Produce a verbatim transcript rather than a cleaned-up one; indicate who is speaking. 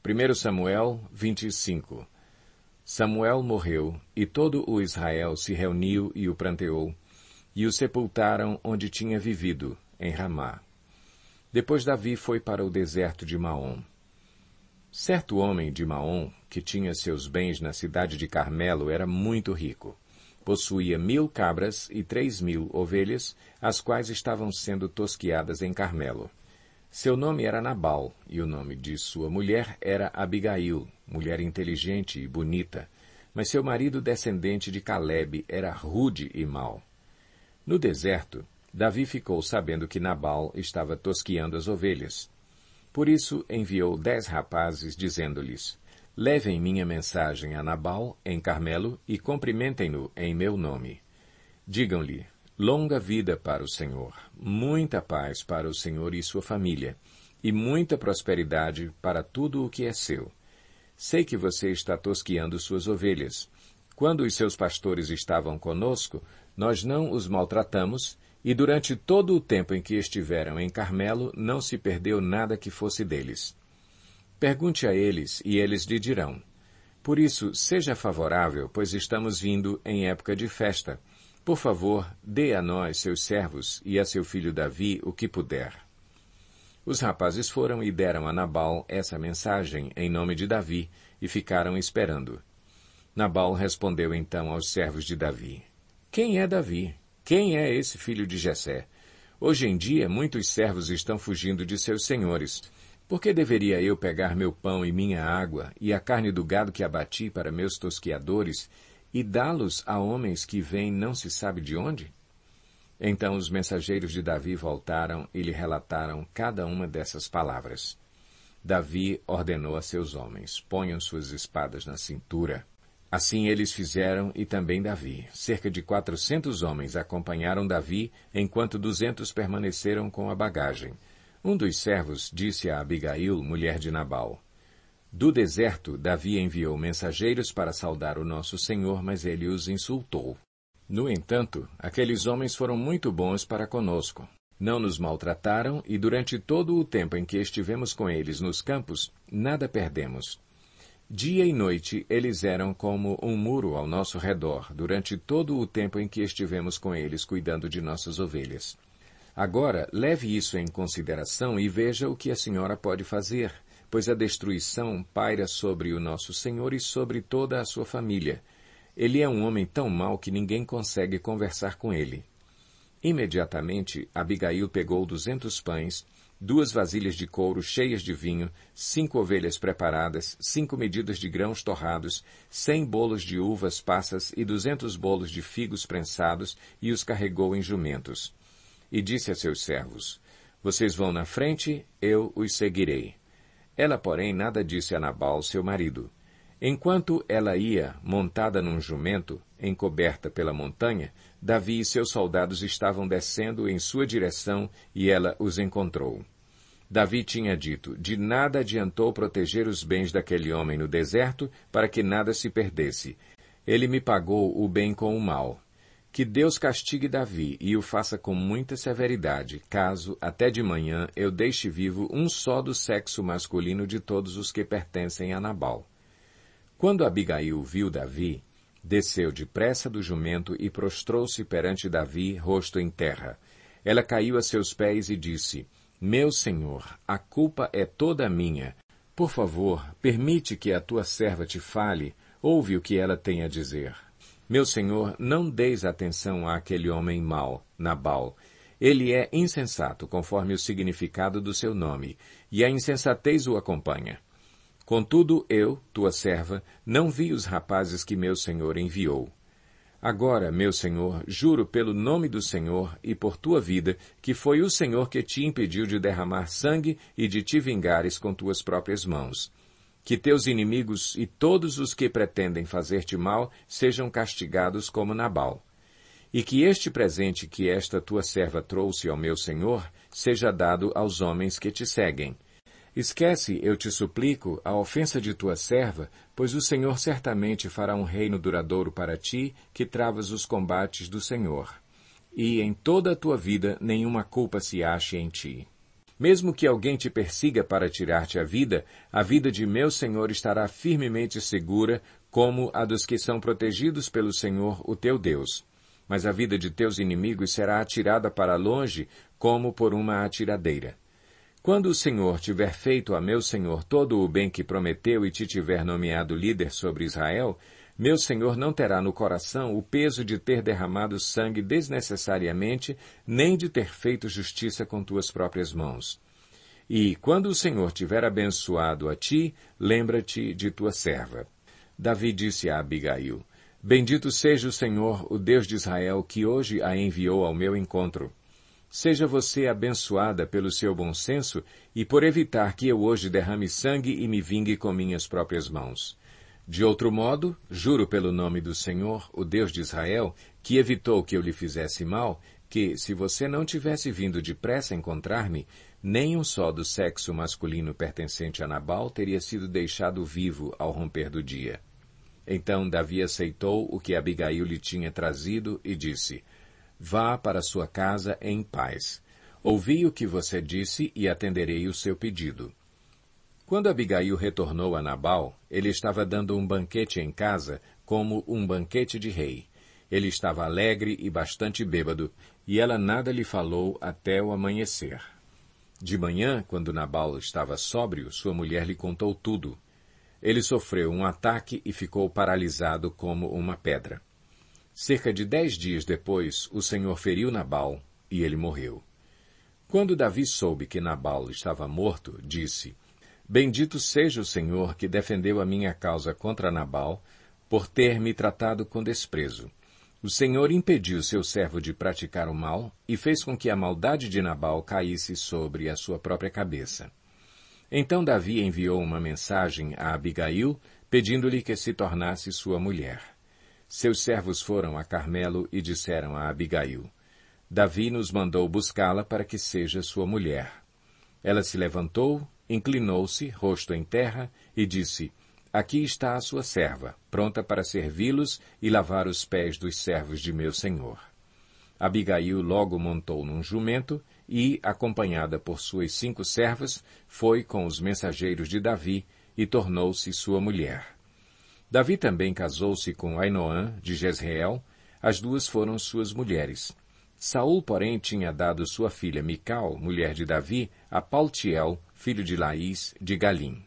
Speaker 1: primeiro Samuel vinte e cinco. Samuel morreu, e todo o Israel se reuniu e o pranteou, e o sepultaram onde tinha vivido, em Ramá. Depois Davi foi para o deserto de Maom. Certo homem de Maom, que tinha seus bens na cidade de Carmelo, era muito rico. Possuía mil cabras e três mil ovelhas, as quais estavam sendo tosquiadas em Carmelo. Seu nome era Nabal, e o nome de sua mulher era Abigail, mulher inteligente e bonita, mas seu marido descendente de Calebe era rude e mau. No deserto, Davi ficou sabendo que Nabal estava tosquiando as ovelhas. Por isso enviou dez rapazes, dizendo-lhes, levem minha mensagem a Nabal, em Carmelo, e cumprimentem-no em meu nome. Digam-lhe, longa vida para o Senhor, muita paz para o Senhor e sua família, e muita prosperidade para tudo o que é seu. Sei que você está tosquiando suas ovelhas. Quando os seus pastores estavam conosco, nós não os maltratamos, e durante todo o tempo em que estiveram em Carmelo, não se perdeu nada que fosse deles. Pergunte a eles, e eles lhe dirão. Por isso, seja favorável, pois estamos vindo em época de festa. Por favor, dê a nós, seus servos, e a seu filho Davi, o que puder. Os rapazes foram e deram a Nabal essa mensagem em nome de Davi, e ficaram esperando. Nabal respondeu então aos servos de Davi. Quem é Davi? Quem é esse filho de Jessé? Hoje em dia, muitos servos estão fugindo de seus senhores. Por que deveria eu pegar meu pão e minha água, e a carne do gado que abati para meus tosquiadores, e dá-los a homens que vêm não se sabe de onde? Então os mensageiros de Davi voltaram e lhe relataram cada uma dessas palavras. Davi ordenou a seus homens, ponham suas espadas na cintura. Assim eles fizeram e também Davi. Cerca de quatrocentos homens acompanharam Davi, enquanto duzentos permaneceram com a bagagem. Um dos servos disse a Abigail, mulher de Nabal, do deserto, Davi enviou mensageiros para saudar o nosso senhor, mas ele os insultou. No entanto, aqueles homens foram muito bons para conosco. Não nos maltrataram e durante todo o tempo em que estivemos com eles nos campos, nada perdemos. Dia e noite eles eram como um muro ao nosso redor, durante todo o tempo em que estivemos com eles cuidando de nossas ovelhas. Agora, leve isso em consideração e veja o que a senhora pode fazer, pois a destruição paira sobre o nosso Senhor e sobre toda a sua família. Ele é um homem tão mau que ninguém consegue conversar com ele. Imediatamente, Abigail pegou duzentos pães, duas vasilhas de couro cheias de vinho, cinco ovelhas preparadas, cinco medidas de grãos torrados, cem bolos de uvas passas e duzentos bolos de figos prensados, e os carregou em jumentos. E disse a seus servos, vocês vão na frente, eu os seguirei. Ela, porém, nada disse a Nabal, seu marido. Enquanto ela ia, montada num jumento, encoberta pela montanha, Davi e seus soldados estavam descendo em sua direção e ela os encontrou. Davi tinha dito, de nada adiantou proteger os bens daquele homem no deserto para que nada se perdesse. Ele me pagou o bem com o mal. Que Deus castigue Davi e o faça com muita severidade, caso, até de manhã, eu deixe vivo um só do sexo masculino de todos os que pertencem a Nabal. Quando Abigail viu Davi, desceu depressa do jumento e prostrou-se perante Davi, rosto em terra. Ela caiu a seus pés e disse, meu senhor, a culpa é toda minha. Por favor, permite que a tua serva te fale, ouve o que ela tem a dizer. Meu senhor, não deis atenção àquele homem mau, Nabal. Ele é insensato, conforme o significado do seu nome, e a insensatez o acompanha. Contudo, eu, tua serva, não vi os rapazes que meu senhor enviou. Agora, meu senhor, juro pelo nome do Senhor e por tua vida, que foi o Senhor que te impediu de derramar sangue e de te vingares com tuas próprias mãos. Que teus inimigos e todos os que pretendem fazer-te mal sejam castigados como Nabal. E que este presente que esta tua serva trouxe ao meu senhor seja dado aos homens que te seguem. Esquece, eu te suplico, a ofensa de tua serva, pois o Senhor certamente fará um reino duradouro para ti, que travas os combates do Senhor. E em toda a tua vida nenhuma culpa se ache em ti. Mesmo que alguém te persiga para tirar-te a vida, a vida de meu Senhor estará firmemente segura, como a dos que são protegidos pelo Senhor, o teu Deus. Mas a vida de teus inimigos será atirada para longe, como por uma atiradeira. Quando o Senhor tiver feito a meu Senhor todo o bem que prometeu e te tiver nomeado líder sobre Israel, meu Senhor não terá no coração o peso de ter derramado sangue desnecessariamente, nem de ter feito justiça com tuas próprias mãos. E, quando o Senhor tiver abençoado a ti, lembra-te de tua serva. Davi disse a Abigail, Bendito seja o Senhor, o Deus de Israel, que hoje a enviou ao meu encontro. Seja você abençoada pelo seu bom senso e por evitar que eu hoje derrame sangue e me vingue com minhas próprias mãos. De outro modo, juro pelo nome do Senhor, o Deus de Israel, que evitou que eu lhe fizesse mal, que, se você não tivesse vindo depressa encontrar-me, nem um só do sexo masculino pertencente a Nabal teria sido deixado vivo ao romper do dia. Então Davi aceitou o que Abigail lhe tinha trazido e disse, Vá para sua casa em paz. Ouvi o que você disse e atenderei o seu pedido. Quando Abigail retornou a Nabal, ele estava dando um banquete em casa, como um banquete de rei. Ele estava alegre e bastante bêbado, e ela nada lhe falou até o amanhecer. De manhã, quando Nabal estava sóbrio, sua mulher lhe contou tudo. Ele sofreu um ataque e ficou paralisado como uma pedra. Cerca de dez dias depois, o Senhor feriu Nabal, e ele morreu. Quando Davi soube que Nabal estava morto, disse, Bendito seja o Senhor que defendeu a minha causa contra Nabal, por ter me tratado com desprezo. O Senhor impediu seu servo de praticar o mal e fez com que a maldade de Nabal caísse sobre a sua própria cabeça. Então Davi enviou uma mensagem a Abigail, pedindo-lhe que se tornasse sua mulher. Seus servos foram a Carmelo e disseram a Abigail, Davi nos mandou buscá-la para que seja sua mulher. Ela se levantou, inclinou-se, rosto em terra, e disse, Aqui está a sua serva, pronta para servi-los e lavar os pés dos servos de meu senhor. Abigail logo montou num jumento e, acompanhada por suas cinco servas, foi com os mensageiros de Davi e tornou-se sua mulher. Davi também casou-se com Ainoã, de Jezreel, as duas foram suas mulheres. Saul, porém, tinha dado sua filha Mical, mulher de Davi, a Paltiel, filho de Laís, de Galim.